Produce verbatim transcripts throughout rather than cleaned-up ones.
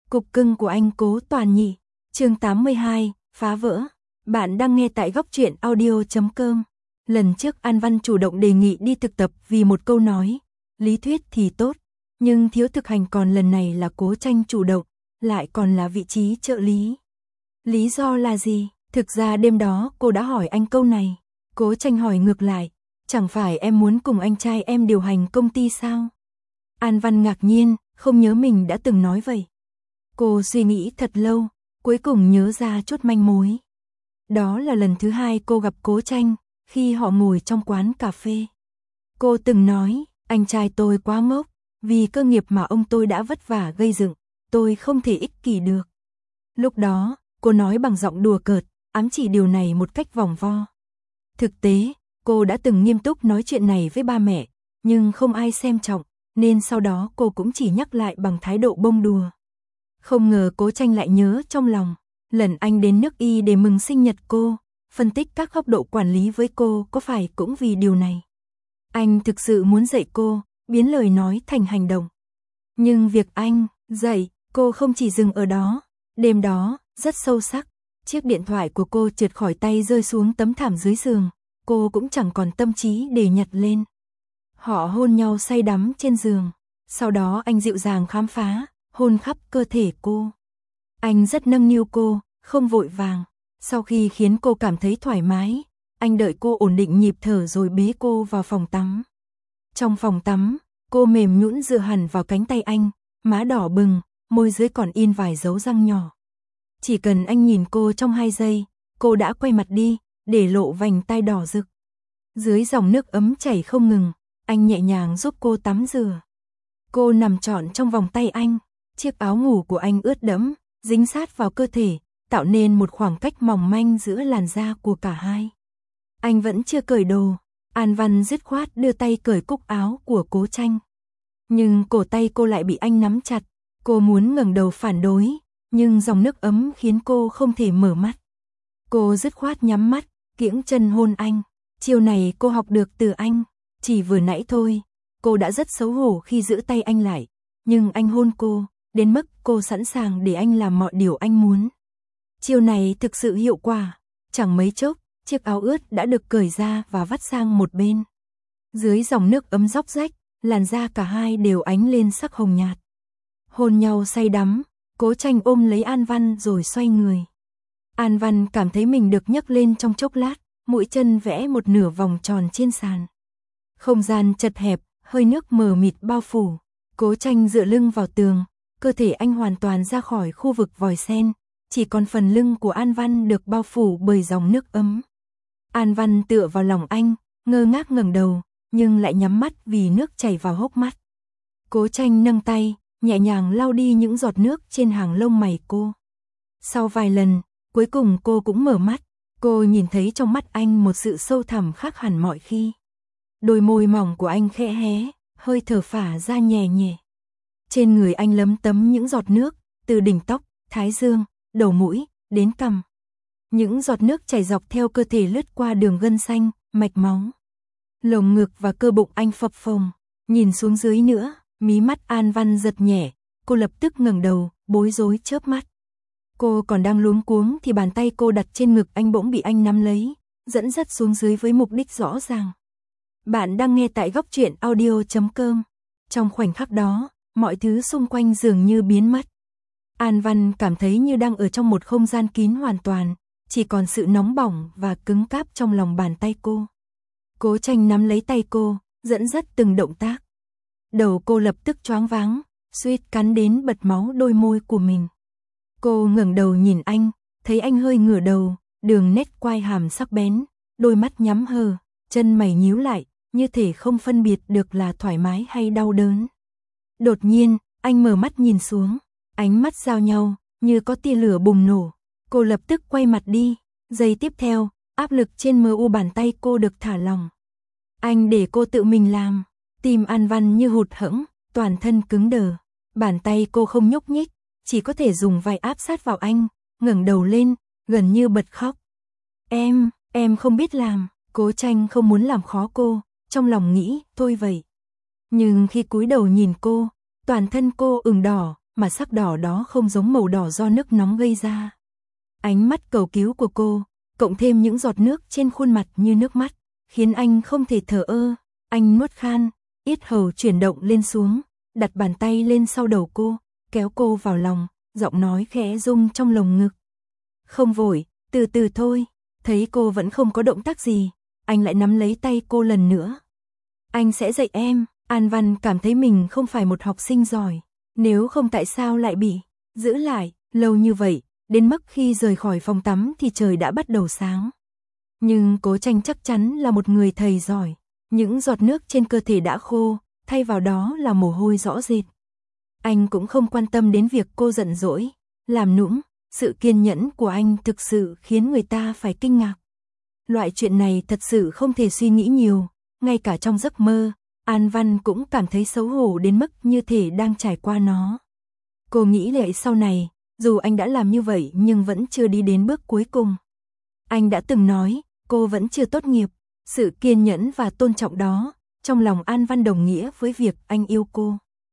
Cục cưng của anh Cố Toàn nhỉ. Chương tám mươi hai, phá vỡ. Bạn đang nghe tại góc truyện audio chấm com. Lần trước An Văn chủ động đề nghị đi thực tập vì một câu nói, lý thuyết thì tốt, nhưng thiếu thực hành, còn lần này là Cố Tranh chủ động, lại còn là vị trí trợ lý. Lý do là gì? Thực ra đêm đó cô đã hỏi anh câu này. Cố Tranh hỏi ngược lại, chẳng phải em muốn cùng anh trai em điều hành công ty sao? An Văn ngạc nhiên, không nhớ mình đã từng nói vậy. Cô suy nghĩ thật lâu, cuối cùng nhớ ra chút manh mối. Đó là lần thứ hai cô gặp Cố Tranh, khi họ ngồi trong quán cà phê. Cô từng nói, anh trai tôi quá ngốc, vì cơ nghiệp mà ông tôi đã vất vả gây dựng, tôi không thể ích kỷ được. Lúc đó, cô nói bằng giọng đùa cợt, ám chỉ điều này một cách vòng vo. Thực tế, cô đã từng nghiêm túc nói chuyện này với ba mẹ, nhưng không ai xem trọng, nên sau đó cô cũng chỉ nhắc lại bằng thái độ bông đùa. Không ngờ Cố Tranh lại nhớ trong lòng, lần anh đến nước Y để mừng sinh nhật cô, phân tích các góc độ quản lý với cô, có phải cũng vì điều này. Anh thực sự muốn dạy cô, biến lời nói thành hành động. Nhưng việc anh dạy cô không chỉ dừng ở đó. Đêm đó, rất sâu sắc, chiếc điện thoại của cô trượt khỏi tay rơi xuống tấm thảm dưới giường, cô cũng chẳng còn tâm trí để nhặt lên. Họ hôn nhau say đắm trên giường, sau đó anh dịu dàng khám phá, hôn khắp cơ thể cô. Anh rất nâng niu cô, không vội vàng. Sau khi khiến cô cảm thấy thoải mái, anh đợi cô ổn định nhịp thở rồi bế cô vào phòng tắm. Trong phòng tắm, cô mềm nhũn dựa hẳn vào cánh tay anh, má đỏ bừng, môi dưới còn in vài dấu răng nhỏ. Chỉ cần anh nhìn cô trong hai giây, cô đã quay mặt đi, để lộ vành tai đỏ rực. Dưới dòng nước ấm chảy không ngừng, anh nhẹ nhàng giúp cô tắm rửa. Cô nằm trọn trong vòng tay anh, chiếc áo ngủ của anh ướt đẫm, dính sát vào cơ thể, tạo nên một khoảng cách mỏng manh giữa làn da của cả hai. Anh vẫn chưa cởi đồ, An Văn dứt khoát đưa tay cởi cúc áo của Cố Tranh. Nhưng cổ tay cô lại bị anh nắm chặt, cô muốn ngẩng đầu phản đối, nhưng dòng nước ấm khiến cô không thể mở mắt. Cô dứt khoát nhắm mắt, kiễng chân hôn anh. Chiêu này cô học được từ anh, chỉ vừa nãy thôi, cô đã rất xấu hổ khi giữ tay anh lại, nhưng anh hôn cô, đến mức cô sẵn sàng để anh làm mọi điều anh muốn. Chiêu này thực sự hiệu quả, chẳng mấy chốc, chiếc áo ướt đã được cởi ra và vắt sang một bên. Dưới dòng nước ấm róc rách, làn da cả hai đều ánh lên sắc hồng nhạt. Hôn nhau say đắm, Cố Tranh ôm lấy An Văn rồi xoay người. An Văn cảm thấy mình được nhấc lên trong chốc lát, mũi chân vẽ một nửa vòng tròn trên sàn. Không gian chật hẹp, hơi nước mờ mịt bao phủ. Cố Tranh dựa lưng vào tường, cơ thể anh hoàn toàn ra khỏi khu vực vòi sen, chỉ còn phần lưng của An Văn được bao phủ bởi dòng nước ấm. An Văn tựa vào lòng anh, ngơ ngác ngẩng đầu, nhưng lại nhắm mắt vì nước chảy vào hốc mắt. Cố Tranh nâng tay, nhẹ nhàng lau đi những giọt nước trên hàng lông mày cô. Sau vài lần, cuối cùng cô cũng mở mắt, cô nhìn thấy trong mắt anh một sự sâu thẳm khác hẳn mọi khi. Đôi môi mỏng của anh khẽ hé, hơi thở phả ra nhẹ nhẹ. Trên người anh lấm tấm những giọt nước, từ đỉnh tóc, thái dương, đầu mũi, đến cằm. Những giọt nước chảy dọc theo cơ thể lướt qua đường gân xanh, mạch máu. Lồng ngực và cơ bụng anh phập phồng, nhìn xuống dưới nữa, mí mắt An Văn giật nhẹ, cô lập tức ngẩng đầu, bối rối chớp mắt. Cô còn đang luống cuống thì bàn tay cô đặt trên ngực anh bỗng bị anh nắm lấy, dẫn dắt xuống dưới với mục đích rõ ràng. Bạn đang nghe tại góc truyện audio chấm com. Trong khoảnh khắc đó, mọi thứ xung quanh dường như biến mất. An Văn cảm thấy như đang ở trong một không gian kín hoàn toàn, chỉ còn sự nóng bỏng và cứng cáp trong lòng bàn tay cô. Cố Tranh nắm lấy tay cô, dẫn dắt từng động tác. Đầu cô lập tức choáng váng, suýt cắn đến bật máu đôi môi của mình. Cô ngẩng đầu nhìn anh, thấy anh hơi ngửa đầu, đường nét quai hàm sắc bén, đôi mắt nhắm hờ, chân mày nhíu lại, như thể không phân biệt được là thoải mái hay đau đớn. Đột nhiên, anh mở mắt nhìn xuống, ánh mắt giao nhau, như có tia lửa bùng nổ. Cô lập tức quay mặt đi, giây tiếp theo, áp lực trên mờ u bàn tay cô được thả lỏng. Anh để cô tự mình làm, tim An Văn như hụt hẫng, toàn thân cứng đờ. Bàn tay cô không nhúc nhích, chỉ có thể dùng vai áp sát vào anh, ngẩng đầu lên, gần như bật khóc. Em, em không biết làm. Cố Tranh không muốn làm khó cô, trong lòng nghĩ, thôi vậy. Nhưng khi cúi đầu nhìn cô, toàn thân cô ửng đỏ, mà sắc đỏ đó không giống màu đỏ do nước nóng gây ra. Ánh mắt cầu cứu của cô, cộng thêm những giọt nước trên khuôn mặt như nước mắt, khiến anh không thể thở ơ. Anh nuốt khan, yết hầu chuyển động lên xuống, đặt bàn tay lên sau đầu cô, kéo cô vào lòng, giọng nói khẽ rung trong lồng ngực. Không vội, từ từ thôi. Thấy cô vẫn không có động tác gì, anh lại nắm lấy tay cô lần nữa. Anh sẽ dạy em. An Văn cảm thấy mình không phải một học sinh giỏi, nếu không tại sao lại bị giữ lại lâu như vậy, đến mức khi rời khỏi phòng tắm thì trời đã bắt đầu sáng. Nhưng Cố Tranh chắc chắn là một người thầy giỏi, những giọt nước trên cơ thể đã khô, thay vào đó là mồ hôi rõ rệt. Anh cũng không quan tâm đến việc cô giận dỗi, làm nũng, sự kiên nhẫn của anh thực sự khiến người ta phải kinh ngạc. Loại chuyện này thật sự không thể suy nghĩ nhiều, ngay cả trong giấc mơ, An Văn cũng cảm thấy xấu hổ đến mức như thể đang trải qua nó. Cô nghĩ lại sau này, dù anh đã làm như vậy nhưng vẫn chưa đi đến bước cuối cùng. Anh đã từng nói, cô vẫn chưa tốt nghiệp, sự kiên nhẫn và tôn trọng đó, trong lòng An Văn đồng nghĩa với việc anh yêu cô.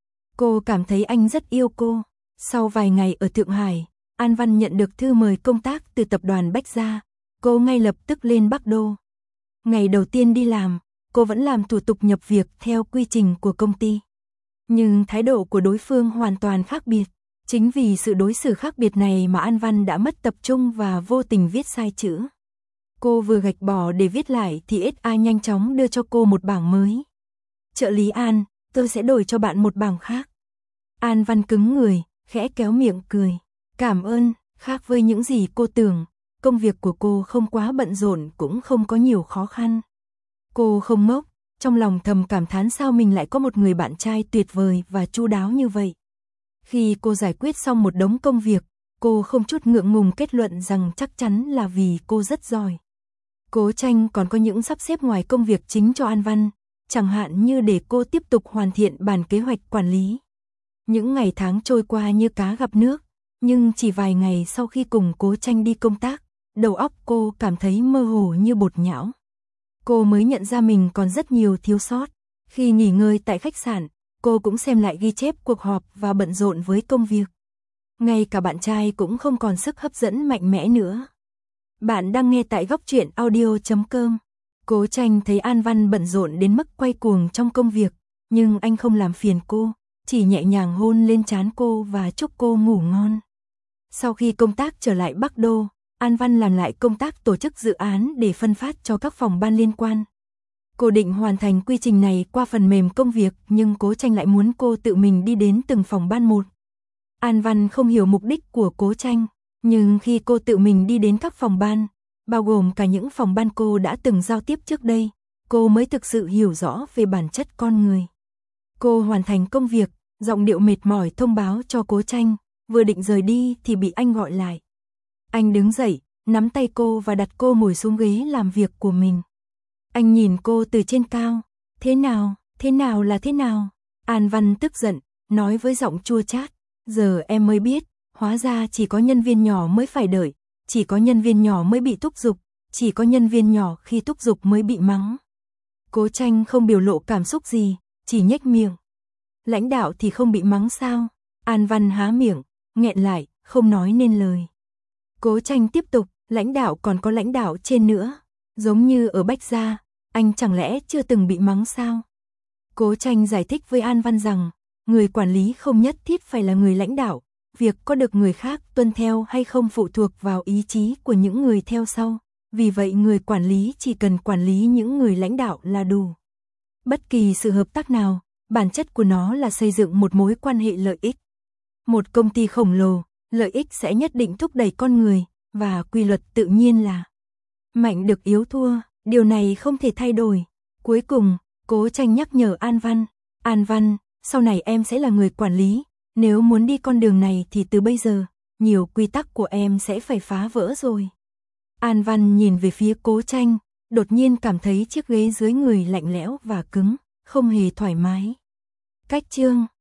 Cô cảm thấy anh rất yêu cô. Sau vài ngày ở Thượng Hải, An Văn nhận được thư mời công tác từ tập đoàn Bách Gia, cô ngay lập tức lên Bắc Đô. Ngày đầu tiên đi làm, cô vẫn làm thủ tục nhập việc theo quy trình của công ty. Nhưng thái độ của đối phương hoàn toàn khác biệt. Chính vì sự đối xử khác biệt này mà An Văn đã mất tập trung và vô tình viết sai chữ. Cô vừa gạch bỏ để viết lại thì ét i nhanh chóng đưa cho cô một bảng mới. Trợ lý An, tôi sẽ đổi cho bạn một bảng khác. An Văn cứng người, khẽ kéo miệng cười. Cảm ơn. Khác với những gì cô tưởng, công việc của cô không quá bận rộn cũng không có nhiều khó khăn. Cô không ngốc, trong lòng thầm cảm thán sao mình lại có một người bạn trai tuyệt vời và chu đáo như vậy. Khi cô giải quyết xong một đống công việc, cô không chút ngượng ngùng kết luận rằng chắc chắn là vì cô rất giỏi. Cố Tranh còn có những sắp xếp ngoài công việc chính cho An Văn, chẳng hạn như để cô tiếp tục hoàn thiện bản kế hoạch quản lý. Những ngày tháng trôi qua như cá gặp nước, nhưng chỉ vài ngày sau khi cùng Cố Tranh đi công tác, đầu óc cô cảm thấy mơ hồ như bột nhão. Cô mới nhận ra mình còn rất nhiều thiếu sót. Khi nghỉ ngơi tại khách sạn, cô cũng xem lại ghi chép cuộc họp và bận rộn với công việc. Ngay cả bạn trai cũng không còn sức hấp dẫn mạnh mẽ nữa. Bạn đang nghe tại góc truyện audio chấm com. Cố Tranh thấy An Văn bận rộn đến mức quay cuồng trong công việc, nhưng anh không làm phiền cô, chỉ nhẹ nhàng hôn lên trán cô và chúc cô ngủ ngon. Sau khi công tác trở lại Bắc Đô, An Văn làm lại công tác tổ chức dự án để phân phát cho các phòng ban liên quan. Cô định hoàn thành quy trình này qua phần mềm công việc, nhưng Cố Tranh lại muốn cô tự mình đi đến từng phòng ban một. An Văn không hiểu mục đích của Cố Tranh, nhưng khi cô tự mình đi đến các phòng ban, bao gồm cả những phòng ban cô đã từng giao tiếp trước đây, cô mới thực sự hiểu rõ về bản chất con người. Cô hoàn thành công việc, giọng điệu mệt mỏi thông báo cho Cố Tranh, vừa định rời đi thì bị anh gọi lại. Anh đứng dậy, nắm tay cô và đặt cô ngồi xuống ghế làm việc của mình. Anh nhìn cô từ trên cao. Thế nào, thế nào là thế nào? An Văn tức giận, nói với giọng chua chát. Giờ em mới biết, hóa ra chỉ có nhân viên nhỏ mới phải đợi, chỉ có nhân viên nhỏ mới bị thúc giục, chỉ có nhân viên nhỏ khi thúc giục mới bị mắng. Cố Tranh không biểu lộ cảm xúc gì, chỉ nhếch miệng. Lãnh đạo thì không bị mắng sao? An Văn há miệng, nghẹn lại, không nói nên lời. Cố Tranh tiếp tục, lãnh đạo còn có lãnh đạo trên nữa. Giống như ở Bách Gia, anh chẳng lẽ chưa từng bị mắng sao? Cố Tranh giải thích với An Văn rằng, người quản lý không nhất thiết phải là người lãnh đạo, việc có được người khác tuân theo hay không phụ thuộc vào ý chí của những người theo sau. Vì vậy người quản lý chỉ cần quản lý những người lãnh đạo là đủ. Bất kỳ sự hợp tác nào, bản chất của nó là xây dựng một mối quan hệ lợi ích. Một công ty khổng lồ, lợi ích sẽ nhất định thúc đẩy con người, và quy luật tự nhiên là mạnh được yếu thua, điều này không thể thay đổi. Cuối cùng, Cố Tranh nhắc nhở An Văn, An Văn, sau này em sẽ là người quản lý, nếu muốn đi con đường này thì từ bây giờ, nhiều quy tắc của em sẽ phải phá vỡ rồi. An Văn nhìn về phía Cố Tranh, đột nhiên cảm thấy chiếc ghế dưới người lạnh lẽo và cứng, không hề thoải mái. Cách chương